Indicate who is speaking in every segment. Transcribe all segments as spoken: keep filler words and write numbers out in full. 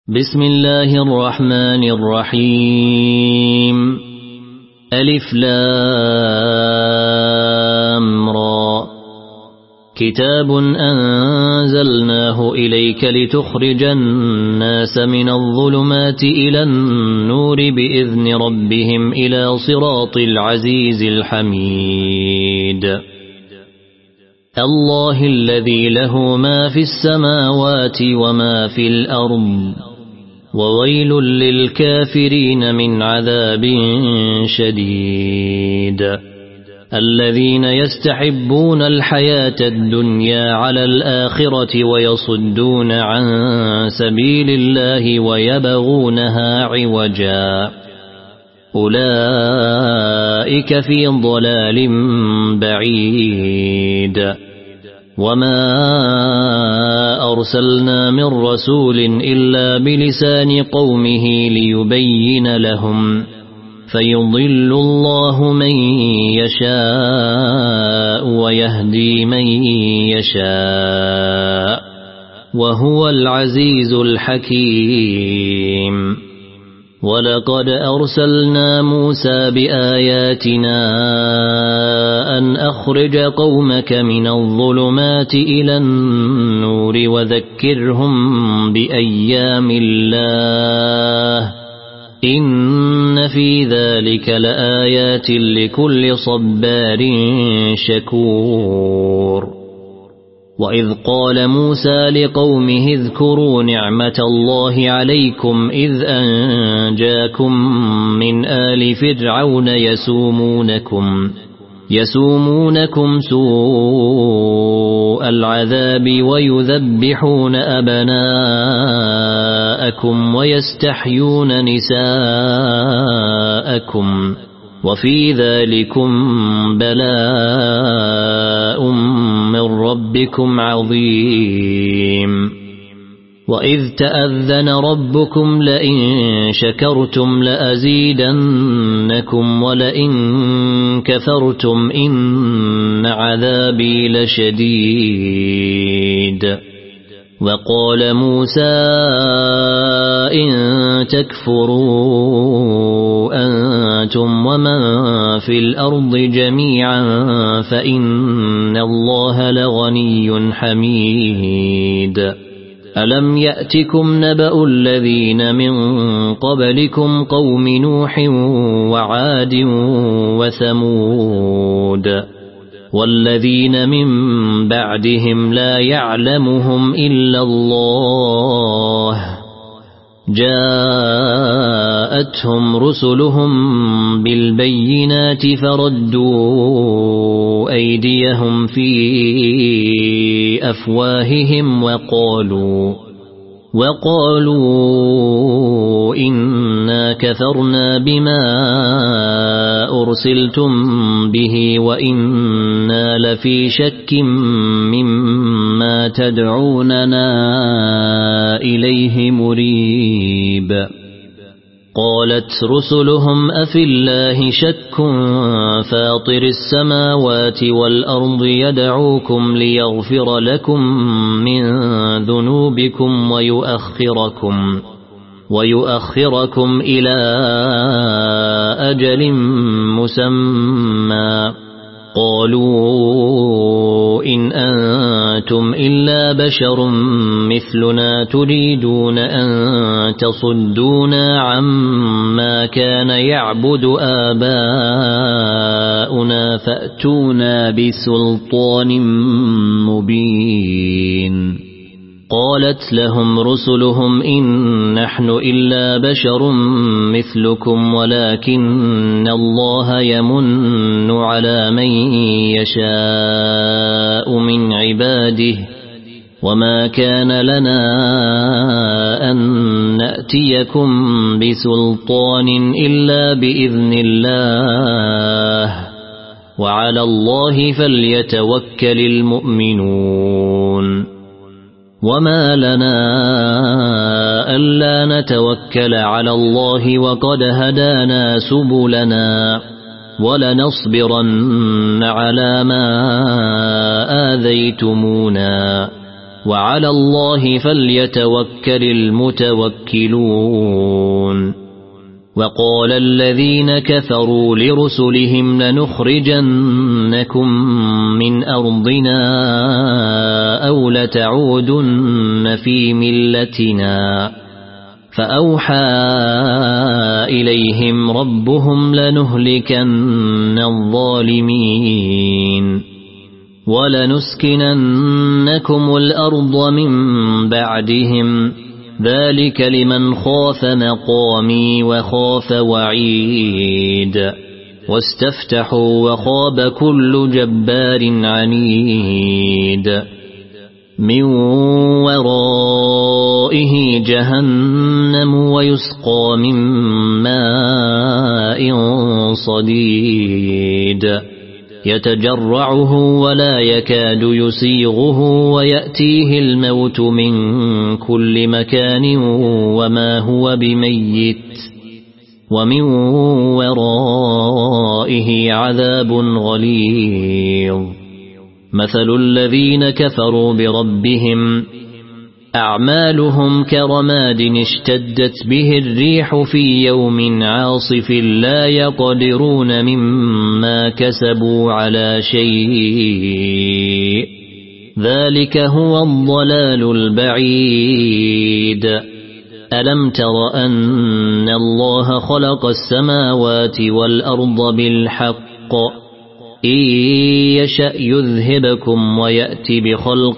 Speaker 1: بسم الله الرحمن الرحيم ألف لام را كتاب أنزلناه إليك لتخرج الناس من الظلمات إلى النور بإذن ربهم إلى صراط العزيز الحميد الله الذي له ما في السماوات وما في الأرض وويل للكافرين من عذاب شديد الذين يستحبون الحياة الدنيا على الآخرة ويصدون عن سبيل الله ويبغونها عوجا أولئك في ضلال بعيد وما أرسلنا من رسول إلا بلسان قومه ليبين لهم فيضل الله من يشاء ويهدي من يشاء وهو العزيز الحكيم ولقد أرسلنا موسى بآياتنا أن أخرج قومك من الظلمات إلى النور وذكرهم بأيام الله إن في ذلك لآيات لكل صبار شكور وإذ قال موسى لقومه اذكروا نعمة الله عليكم إذ أنجاكم من آل فرعون يسومونكم يسومونكم سوء العذاب ويذبحون أبناءكم ويستحيون نساءكم وفي ذلكم بلاء من ربكم عظيم وإذ تأذن ربكم لئن شكرتم لأزيدنكم ولئن كفرتم إن عذابي لشديد وقال موسى إن تكفروا أنتم ومن في الأرض جميعا فإن الله لغني حميد ألم يأتكم نبأ الذين من قبلكم قوم نوح وعاد وثمود والذين من بعدهم لا يعلمهم إلا الله جاءتهم رسلهم بالبينات فردوا أيديهم في أفواههم وقالوا وقالوا إنا كفرنا بما أرسلتم به وإنا لفي شك مما تدعوننا إليه مريب قالت رسلهم أفي الله شك فاطر السماوات والأرض يدعوكم ليغفر لكم من ذنوبكم ويؤخركم ويؤخركم إلى أجل مسمى قالوا إن أنتم إلا بشر مثلنا تريدون أن تصدونا عما كان يعبد آباؤنا فأتونا بسلطان مبين قالت لهم رسلهم إن نحن إلا بشر مثلكم ولكن الله يمن على من يشاء من عباده وما كان لنا أن نأتيكم بسلطان إلا بإذن الله وعلى الله فليتوكل المؤمنون وما لنا ألا نتوكل على الله وقد هدانا سبلنا ولنصبرن على ما آذيتمونا وعلى الله فليتوكل المتوكلون وقال الذين كفروا لرسلهم لنخرجنكم من أرضنا أو لتعودن في ملتنا فأوحى إليهم ربهم لنهلكن الظالمين ولنسكننكم الأرض من بعدهم ذلك لمن خاف مقامي وخاف وعيد واستفتحوا وخاب كل جبار عنيد من ورائه جهنم ويسقى من ماء صديد يتجرعه ولا يكاد يسيغه ويأتيه الموت من كل مكان وما هو بميت ومن ورائه عذاب غليظ مثل الذين كفروا بربهم أعمالهم كرماد اشتدت به الريح في يوم عاصف لا يقدرون مما كسبوا على شيء ذلك هو الضلال البعيد ألم تر أن الله خلق السماوات والأرض بالحق إن يشأ يذهبكم ويأتي بخلق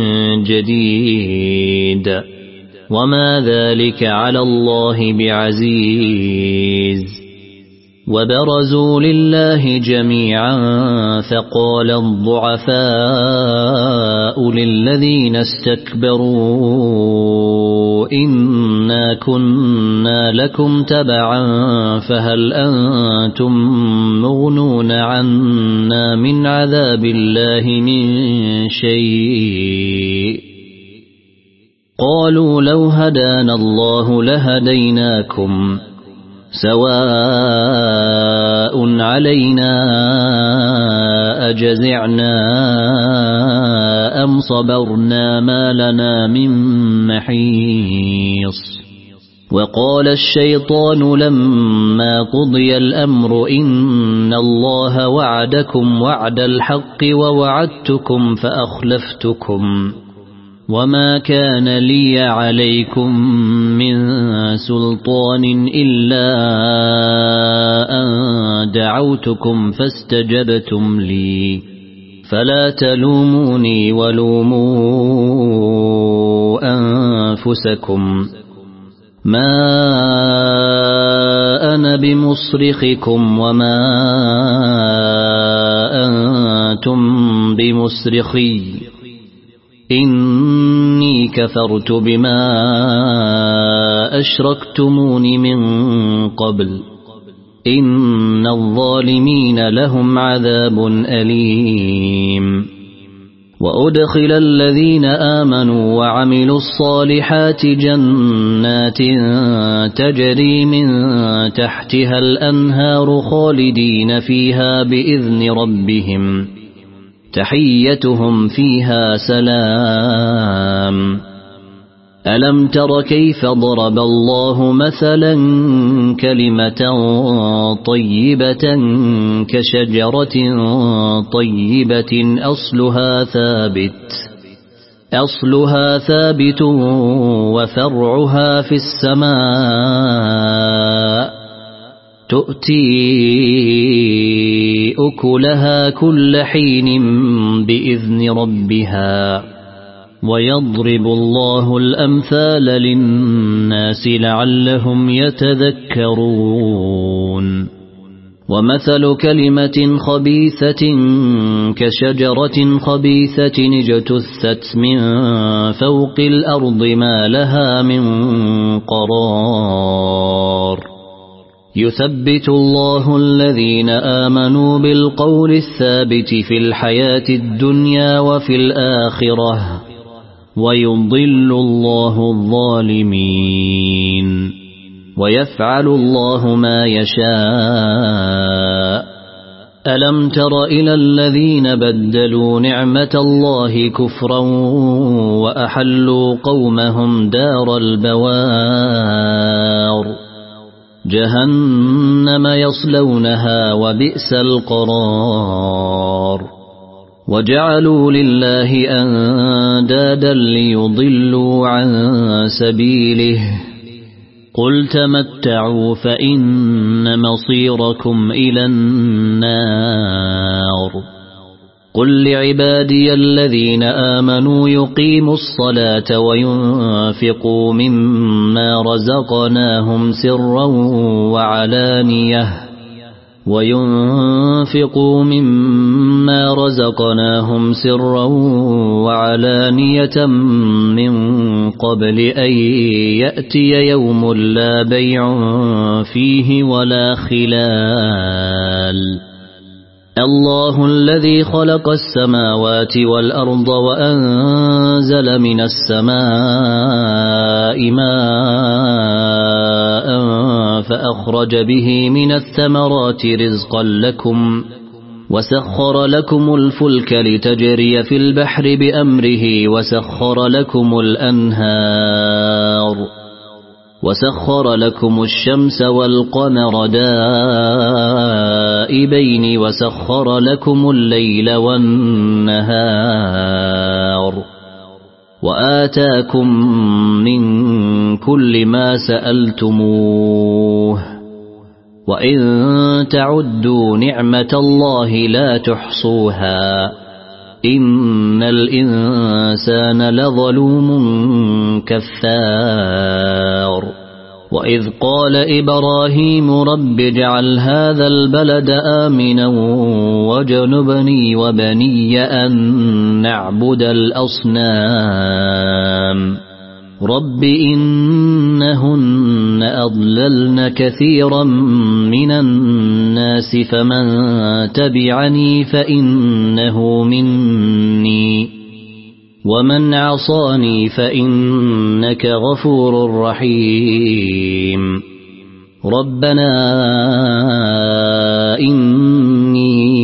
Speaker 1: جديد وما ذلك على الله بعزيز وبرزوا لله جميعا فقال الضعفاء للذين استكبروا إنا كنا لكم تبعا فهل أنتم مغنون عنا من عذاب الله من شيء قالوا لو هدانا الله لهديناكم سواء علينا أجزعنا أم صبرنا ما لنا من محيص وقال الشيطان لما قضي الأمر إن الله وعدكم وعد الحق ووعدتكم فأخلفتكم وما كان لي عليكم من سلطان إلا أن دعوتكم فاستجبتم لي فلا تلوموني ولوموا أنفسكم ما أنا بمصرخكم وما أنتم بمصرخي إني كفرت بما أشركتمون من قبل إن الظالمين لهم عذاب أليم وأدخل الذين آمنوا وعملوا الصالحات جنات تجري من تحتها الأنهار خالدين فيها بإذن ربهم تحيتهم فيها سلام ألم تر كيف ضرب الله مثلا كلمة طيبة كشجرة طيبة أصلها ثابت أصلها ثابت وفرعها في السماء تؤتي أكلها كل حين بإذن ربها ويضرب الله الأمثال للناس لعلهم يتذكرون ومثل كلمة خبيثة كشجرة خبيثة اجتثت من فوق الأرض ما لها من قرار يثبت الله الذين آمنوا بالقول الثابت في الحياة الدنيا وفي الآخرة ويضل الله الظالمين ويفعل الله ما يشاء ألم تر إلى الذين بدلوا نعمة الله كفرا وأحلوا قومهم دار البوار جهنم يصلونها وبئس القرار وجعلوا لله أندادا ليضلوا عن سبيله قل تمتعوا فإن مصيركم إلى النار قل لعبادي الذين آمنوا يقيموا الصلاة وينفقوا مما رزقناهم سرا وعلانية وينفقوا مما رزقناهم سرا وعلانية من قبل أن يأتي يوم لا بيع فيه ولا خلال الله الذي خلق السماوات والأرض وأنزل من السماء ماء فأخرج به من الثمرات رزقا لكم وسخر لكم الفلك لتجري في البحر بأمره وسخر لكم الأنهار وسخر لكم الشمس والقمر دائبين وسخر لكم الليل والنهار وآتاكم من كل ما سألتموه وإن تعدوا نعمة الله لا تحصوها إن الإنسان لظلوم كفار وإذ قال إبراهيم رب اجعل هذا البلد آمنا واجنبني وبني أن نعبد الأصنام رب إنهن أضللن كثيرا من الناس فمن تبعني فإنه مني ومن عصاني فإنك غفور رحيم ربنا إني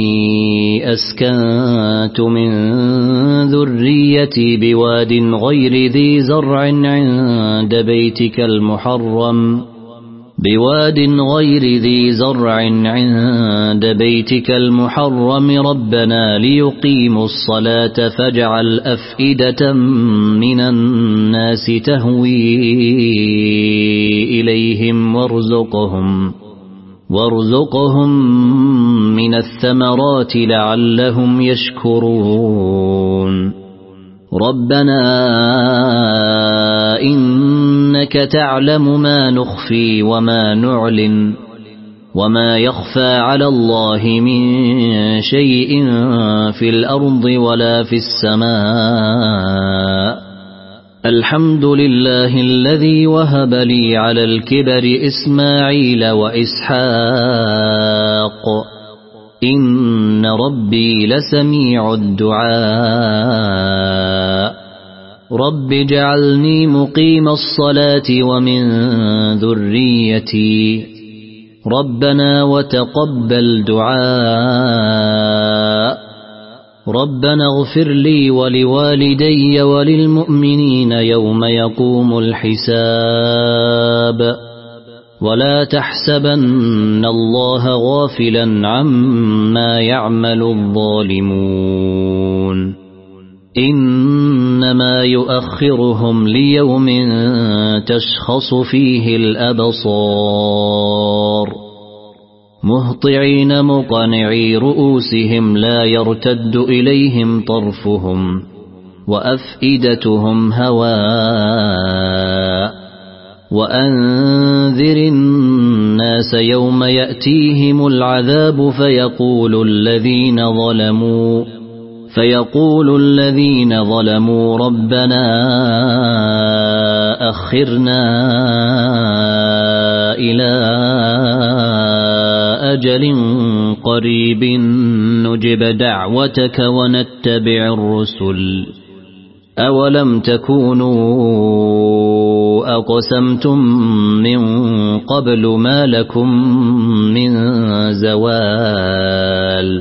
Speaker 1: أسكنت من ذريتي بواد غير ذي زرع عند بيتك المحرم بواد غير ذي زرع عند بيتك المحرم ربنا ليقيموا الصلاة فاجعل أفئدة من الناس تهوي إليهم وارزقهم وارزقهم من الثمرات لعلهم يشكرون ربنا إنك تعلم ما نخفي وما نعلن وما يخفى على الله من شيء في الأرض ولا في السماء الحمد لله الذي وهب لي على الكبر إسماعيل وإسحاق إن ربي لسميع الدعاء رب اجعلني مقيم الصلاة ومن ذريتي ربنا وتقبل دعاء ربنا اغفر لي ولوالدي وللمؤمنين يوم يقوم الحساب ولا تحسبن الله غافلا عما يعمل الظالمون إنما يؤخرهم ليوم تشخص فيه الأبصار مهطعين مقنعي رؤوسهم لا يرتد إليهم طرفهم وأفئدتهم هواء وأنذر الناس يوم يأتيهم العذاب فيقول الذين ظلموا فيقول الذين ظلموا ربنا أخرنا إلى أجل قريب نجب دعوتك ونتبع الرسل أولم تكونوا أقسمتم من قبل ما لكم من زوال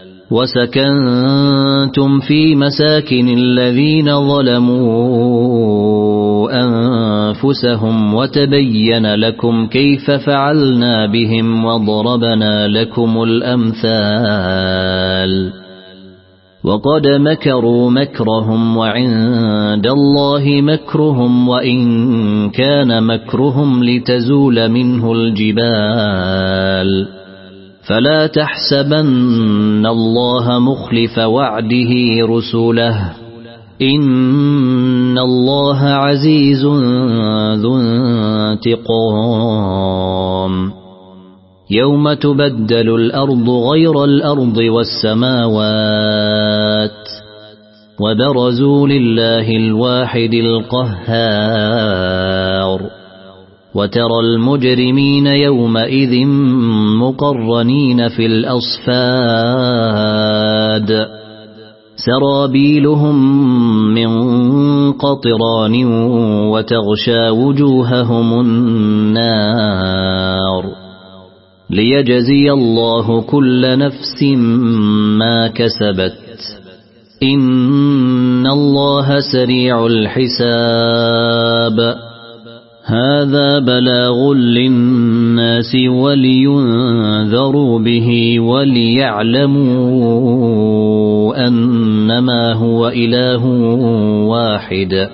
Speaker 1: وسكنتم في مساكن الذين ظلموا أنفسهم وتبين لكم كيف فعلنا بهم وضربنا لكم الأمثال وقد مكروا مكرهم وعند الله مكرهم وإن كان مكرهم لتزول منه الجبال فلا تحسبن الله مخلف وعده رسله إن الله عزيز ذو انتقام يوم تبدل الأرض غير الأرض والسماوات وبرزوا لله الواحد القهار وترى المجرمين يومئذ مقرنين في الأصفاد سرابيلهم من قطران وتغشى وجوههم النار ليجزي الله كل نفس ما كسبت إن الله سريع الحساب هذا بلاغ للناس ولينذروا به وليعلموا أنما هو إله واحد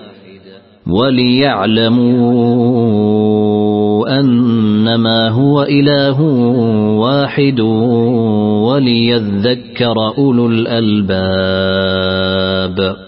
Speaker 1: وليعلموا أنما هو إله واحد وليذكر أولو الألباب